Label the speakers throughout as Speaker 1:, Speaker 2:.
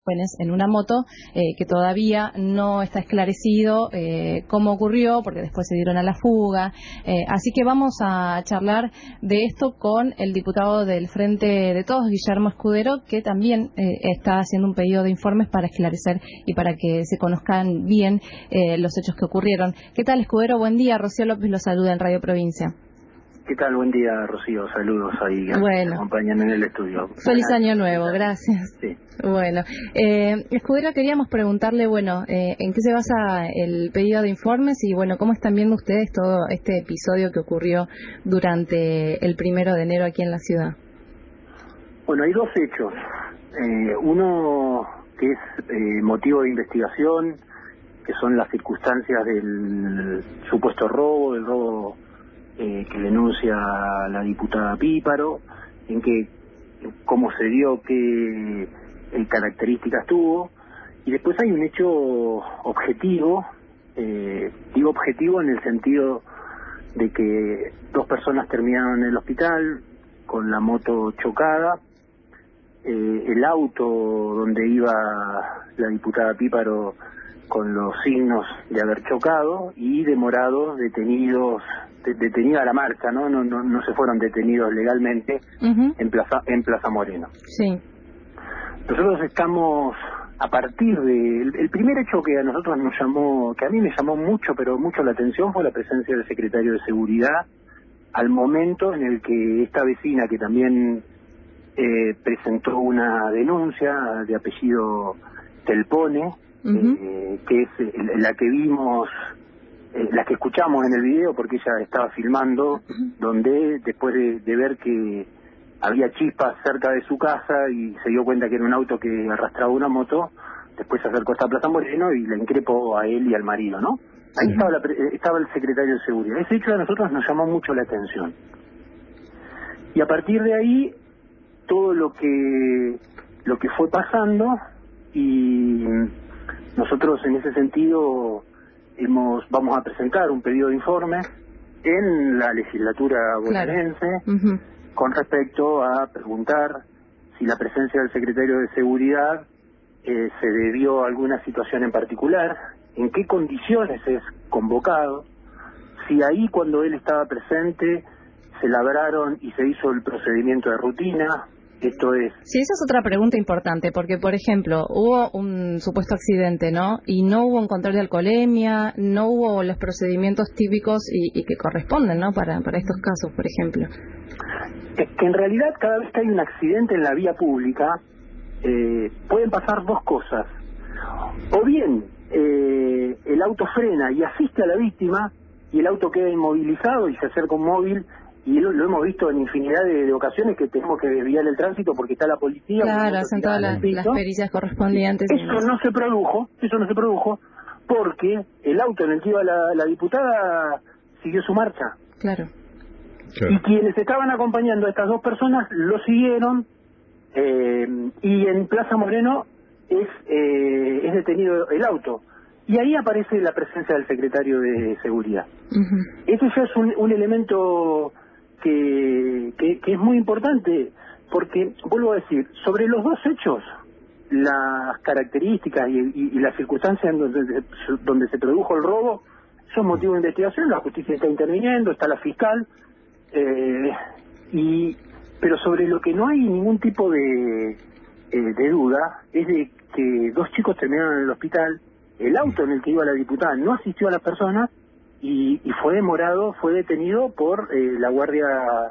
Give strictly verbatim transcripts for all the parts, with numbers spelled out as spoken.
Speaker 1: en una moto, eh, que todavía no está esclarecido eh, cómo ocurrió, porque después se dieron a la fuga. Eh, así que vamos a charlar de esto con el diputado del Frente de Todos, Guillermo Escudero, que también eh, está haciendo un pedido de informes para esclarecer y para que se conozcan bien eh, los hechos que ocurrieron. ¿Qué tal, Escudero? Buen día. Rocío López lo saluda en Radio Provincia.
Speaker 2: ¿Qué tal? Buen día, Rocío. Saludos ahí que
Speaker 1: bueno.
Speaker 2: me acompañan en el estudio.
Speaker 1: Feliz año nuevo, gracias.
Speaker 2: Sí.
Speaker 1: Bueno, eh, Escudero, queríamos preguntarle, bueno, eh, ¿en qué se basa el pedido de informes y, bueno, cómo están viendo ustedes todo este episodio que ocurrió durante el primero de enero aquí en la ciudad?
Speaker 2: Bueno, hay dos hechos. Eh, uno que es eh, motivo de investigación, que son las circunstancias del supuesto robo, del robo eh, que denuncia la diputada Píparo, en que cómo se dio, qué eh, características tuvo, y después hay un hecho objetivo, eh, digo objetivo en el sentido de que dos personas terminaron en el hospital con la moto chocada, eh, el auto donde iba la diputada Píparo con los signos de haber chocado y demorados, detenidos, de, detenida la marcha, ¿no? No, no no se fueron detenidos legalmente uh-huh. en Plaza en Plaza Moreno.
Speaker 1: Sí.
Speaker 2: Nosotros estamos a partir de el, el primer hecho que a nosotros nos llamó, que a mí me llamó mucho, pero mucho la atención, fue la presencia del secretario de Seguridad al momento en el que esta vecina, que también eh, presentó una denuncia de apellido Telpone, Uh-huh. eh, que es eh, la que vimos, eh, la que escuchamos en el video, porque ella estaba filmando, uh-huh. donde después de, de ver que había chispas cerca de su casa y se dio cuenta que era un auto que arrastraba una moto, después se acercó hasta Plaza Moreno y la increpó a él y al marido, ¿no? Ahí uh-huh. estaba, la, estaba el secretario de Seguridad. Ese hecho a nosotros nos llamó mucho la atención. Y a partir de ahí, todo lo que lo que fue pasando, y nosotros en ese sentido hemos vamos a presentar un pedido de informe en la legislatura bonaerense, claro. uh-huh. con respecto a preguntar si la presencia del secretario de Seguridad eh, se debió a alguna situación en particular, en qué condiciones es convocado, si ahí cuando él estaba presente se labraron y se hizo el procedimiento de rutina. Esto es...
Speaker 1: Sí, esa es otra pregunta importante, porque, por ejemplo, hubo un supuesto accidente, ¿no? Y no hubo un control de alcoholemia, no hubo los procedimientos típicos y, y que corresponden, ¿no? Para, para estos casos, por ejemplo.
Speaker 2: Es que en realidad, cada vez que hay un accidente en la vía pública, eh, pueden pasar dos cosas. O bien, eh, el auto frena y asiste a la víctima, y el auto queda inmovilizado y se acerca un móvil, y lo, lo hemos visto en infinidad de, de ocasiones que tenemos que desviar el tránsito porque está la policía.
Speaker 1: Claro, hacen todas las, las pericias correspondientes.
Speaker 2: Eso no se produjo, eso no se produjo porque el auto en el que iba la, la diputada siguió su marcha.
Speaker 1: Claro.
Speaker 2: claro. Y quienes estaban acompañando a estas dos personas lo siguieron, eh, y en Plaza Moreno es, eh, es detenido el auto. Y ahí aparece la presencia del secretario de Seguridad. Uh-huh. Ese ya es un, un elemento que, que, que es muy importante, porque, vuelvo a decir, sobre los dos hechos, las características y, y, y las circunstancias en donde, donde se produjo el robo son motivo de investigación, la justicia está interviniendo, está la fiscal, eh, y pero sobre lo que no hay ningún tipo de, eh, de duda es de que dos chicos terminaron en el hospital, el auto en el que iba la diputada no asistió a las personas y, y fue demorado, fue detenido por eh, la Guardia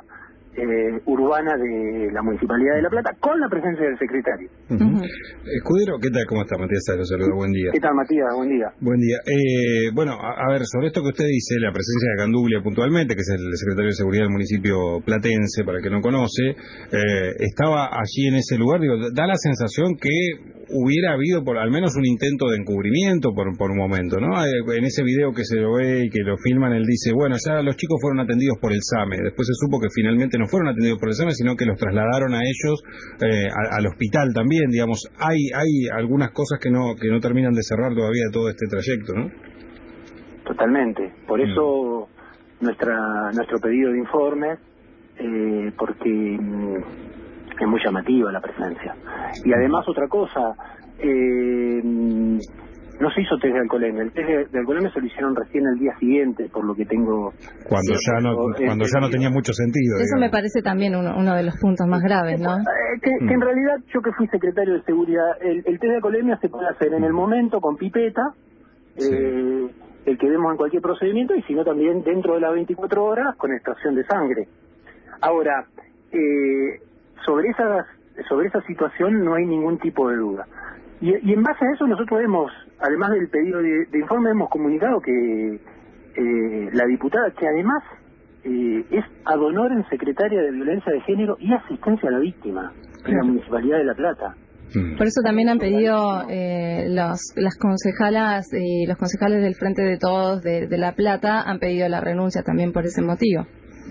Speaker 2: eh, Urbana de la Municipalidad de La Plata, con la presencia del secretario.
Speaker 3: Uh-huh. Escudero, ¿qué tal? ¿Cómo está, Matías? Lo saludo, buen día.
Speaker 2: ¿Qué tal, Matías? Buen día.
Speaker 3: Buen día. Eh, bueno, a, a ver, sobre esto que usted dice, la presencia de Ganduglia puntualmente, que es el secretario de Seguridad del municipio platense, para el que no conoce, eh, estaba allí en ese lugar, digo, da la sensación que hubiera habido por al menos un intento de encubrimiento por, por un momento, ¿no? En ese video que se lo ve y que lo filman, él dice, bueno, ya los chicos fueron atendidos por el SAME, después se supo que finalmente no fueron atendidos por el SAME, sino que los trasladaron a ellos eh, a, al hospital también, digamos, hay hay algunas cosas que no que no terminan de cerrar todavía todo este trayecto, ¿no?
Speaker 2: Totalmente, por eso mm. nuestra nuestro pedido de informe, eh, porque mm, es muy llamativa la presencia. Y además otra cosa, eh, no se hizo test de alcoholemia. El test de, de alcoholemia se lo hicieron recién el día siguiente, por lo que tengo...
Speaker 3: Cuando
Speaker 2: sí,
Speaker 3: ya no cuando ya no tenía mucho sentido.
Speaker 1: Eso
Speaker 3: digamos.
Speaker 1: me parece también uno, uno de los puntos más graves, ¿no?
Speaker 2: Eh, que, que en realidad, yo que fui secretario de seguridad, el, el test de alcoholemia se puede hacer en el momento con pipeta,
Speaker 3: Sí.
Speaker 2: eh, el que vemos en cualquier procedimiento, y si no también dentro de las veinticuatro horas con extracción de sangre. Ahora, eh, sobre esas sobre esa situación no hay ningún tipo de duda. Y, y en base a eso nosotros hemos, además del pedido de, de informe, hemos comunicado que eh, la diputada, que además eh, es ad honorem secretaria de Violencia de Género y Asistencia a la Víctima en la Municipalidad de La Plata.
Speaker 1: Por eso también han pedido eh, los, las concejalas y los concejales del Frente de Todos de, de La Plata han pedido la renuncia también por ese motivo.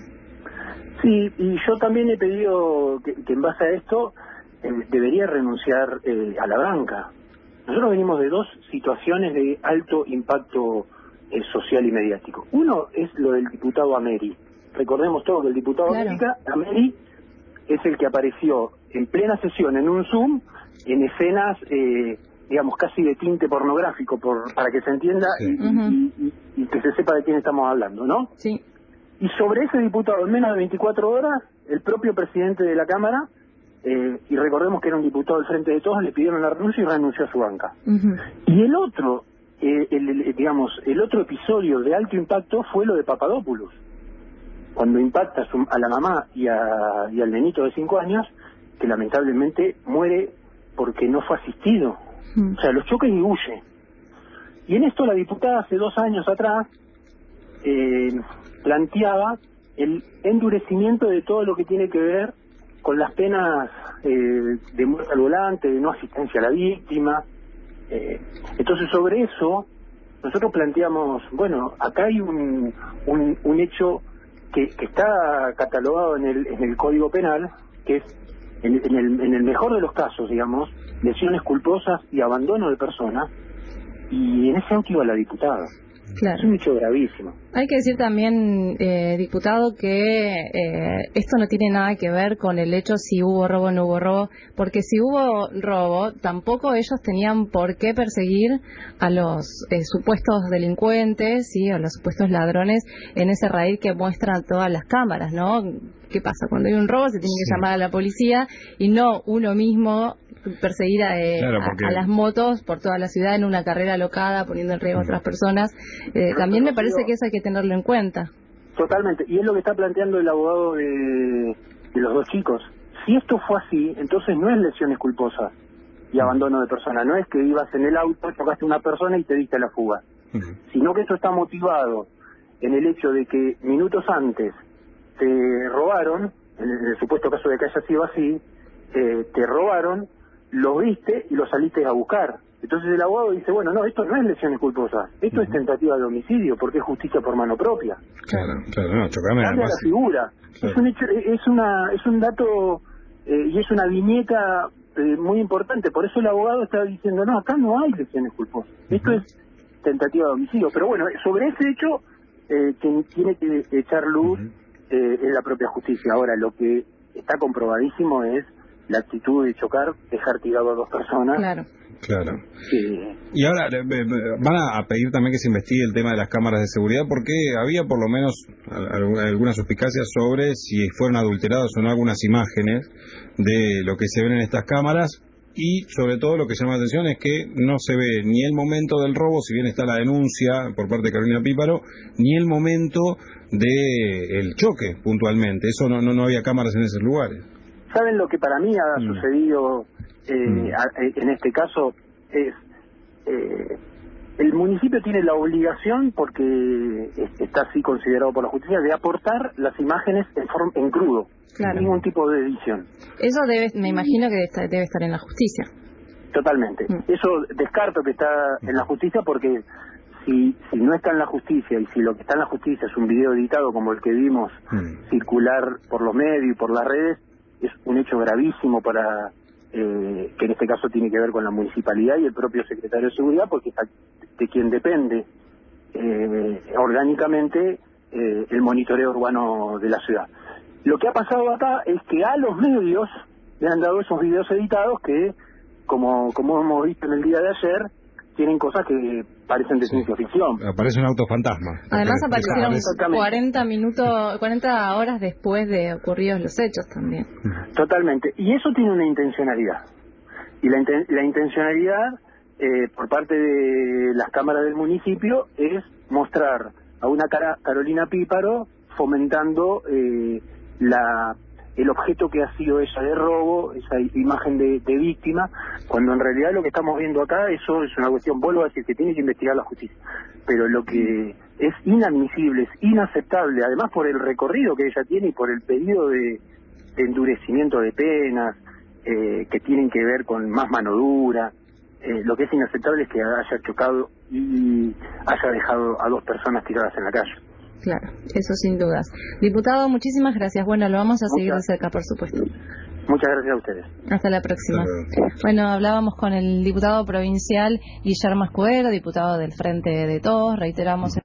Speaker 2: Sí, y yo también he pedido que, que en base a esto eh, debería renunciar eh, a la banca. Nosotros venimos de dos situaciones de alto impacto eh, social y mediático. Uno es lo del diputado Ameri. Recordemos todo que el diputado
Speaker 1: Claro.
Speaker 2: América, Ameri es el que apareció en plena sesión en un Zoom en escenas, eh, digamos, casi de tinte pornográfico, por, para que se entienda
Speaker 3: Sí.
Speaker 2: y,
Speaker 1: Uh-huh.
Speaker 2: y, y, y que se sepa de quién estamos hablando, ¿no?
Speaker 1: Sí.
Speaker 2: Y sobre ese diputado, en menos de veinticuatro horas, el propio presidente de la Cámara, eh, y recordemos que era un diputado del Frente de Todos, le pidieron la renuncia y renunció a su banca.
Speaker 1: Uh-huh.
Speaker 2: Y el otro, eh, el, el- digamos, el otro episodio de alto impacto fue lo de Papadopoulos. Cuando impacta a, su- a la mamá y, a, y al nenito de cinco años, que lamentablemente muere porque no fue asistido.
Speaker 1: Uh-huh.
Speaker 2: O sea, los choques y huye. Y en esto la diputada hace dos años atrás eh, planteaba el endurecimiento de todo lo que tiene que ver con las penas eh, de muerte al volante, de no asistencia a la víctima. Eh, entonces sobre eso nosotros planteamos, bueno, acá hay un, un, un hecho que, que está catalogado en el, en el Código Penal, que es en, en, el, en el mejor de los casos, digamos, lesiones culposas y abandono de personas, y en ese auto iba la diputada.
Speaker 1: Claro.
Speaker 2: Es un hecho gravísimo.
Speaker 1: Hay que decir también, eh, diputado, que eh, esto no tiene nada que ver con el hecho si hubo robo o no hubo robo, porque si hubo robo, tampoco ellos tenían por qué perseguir a los eh, supuestos delincuentes, ¿sí? A los supuestos ladrones en ese raíz que muestran todas las cámaras, ¿no? ¿Qué pasa? Cuando hay un robo se tiene que
Speaker 3: Sí.
Speaker 1: llamar a la policía y no uno mismo perseguir a, eh,
Speaker 3: Claro,
Speaker 1: a-
Speaker 3: porque-
Speaker 1: a las motos por toda la ciudad en una carrera alocada, poniendo en riesgo a otras personas. Eh, también me parece que eso hay que tenerlo en cuenta.
Speaker 2: Totalmente, y es lo que está planteando el abogado de, de los dos chicos. Si esto fue así, entonces no es lesiones culposas y abandono de persona, no es que ibas en el auto, chocaste a una persona y te diste a la fuga,
Speaker 3: Ujú.
Speaker 2: sino que esto está motivado en el hecho de que minutos antes te robaron, en el, en el supuesto caso de que haya sido así, eh, te robaron, lo viste y lo saliste a buscar. Entonces el abogado dice, bueno, no, esto no es lesiones culposas, esto
Speaker 3: Ujú.
Speaker 2: es tentativa de homicidio, porque es justicia por mano propia.
Speaker 3: Claro, claro, no, chocame
Speaker 2: Cambia
Speaker 3: además.
Speaker 2: la figura.
Speaker 3: Claro.
Speaker 2: Es un hecho, es una, es un dato eh, y es una viñeta eh, muy importante. Por eso el abogado está diciendo, no, acá no hay lesiones culposas. Esto
Speaker 3: Ujú.
Speaker 2: es tentativa de homicidio. Pero bueno, sobre ese hecho eh, quien tiene que echar luz
Speaker 3: Ujú.
Speaker 2: eh, es la propia justicia. Ahora, lo que está comprobadísimo es la actitud de chocar, dejar tirado a dos personas.
Speaker 1: Claro.
Speaker 3: Claro.
Speaker 2: que
Speaker 3: Y ahora eh, eh, van a pedir también que se investigue el tema de las cámaras de seguridad, porque había por lo menos al- algunas suspicacias sobre si fueron adulteradas o no algunas imágenes de lo que se ven en estas cámaras, y sobre todo lo que llama la atención es que no se ve ni el momento del robo, si bien está la denuncia por parte de Carolina Píparo, ni el momento del choque puntualmente. Eso no, no, no había cámaras en esos lugares.
Speaker 2: ¿Saben lo que para mí ha
Speaker 3: Mm.
Speaker 2: sucedido eh,
Speaker 3: Mm.
Speaker 2: a- en este caso? Es eh, el municipio tiene la obligación, porque es- está así considerado por la justicia, de aportar las imágenes en, forma, en crudo,
Speaker 1: Claro.
Speaker 2: sin ningún tipo de edición.
Speaker 1: Eso debe, me imagino que debe estar, debe estar en la justicia.
Speaker 2: Totalmente.
Speaker 1: Mm.
Speaker 2: Eso descarto que está en la justicia, porque si, si no está en la justicia y si lo que está en la justicia es un video editado como el que vimos
Speaker 3: Mm.
Speaker 2: circular por los medios y por las redes, es un hecho gravísimo para eh, que en este caso tiene que ver con la municipalidad y el propio secretario de seguridad, porque está de quien depende eh, orgánicamente eh, el monitoreo urbano de la ciudad. Lo que ha pasado acá es que a los medios le han dado esos videos editados que como, como hemos visto en el día de ayer, tienen cosas que parecen de sí. ciencia ficción.
Speaker 3: Aparece un auto fantasma.
Speaker 1: Además aparecieron cuarenta minutos, cuarenta horas después de ocurridos los hechos también.
Speaker 2: Totalmente. Y eso tiene una intencionalidad. Y la, inten la intencionalidad eh, por parte de las cámaras del municipio es mostrar a una cara Carolina Píparo fomentando eh, la el objeto que ha sido ella de robo, esa imagen de, de víctima, cuando en realidad lo que estamos viendo acá, eso es una cuestión, vuelvo a decir, que tiene que investigar la justicia, pero lo que es inadmisible, es inaceptable, además por el recorrido que ella tiene y por el pedido de, de endurecimiento de penas, eh, que tienen que ver con más mano dura, eh, lo que es inaceptable es que haya chocado y haya dejado a dos personas tiradas en la calle.
Speaker 1: Claro, eso sin dudas. Diputado, muchísimas gracias. Bueno, lo vamos a Muchas. seguir de cerca, por supuesto.
Speaker 2: Muchas gracias a ustedes.
Speaker 1: Hasta la próxima. Bueno, hablábamos con el diputado provincial Guillermo Escudero, diputado del Frente de Todos. Reiteramos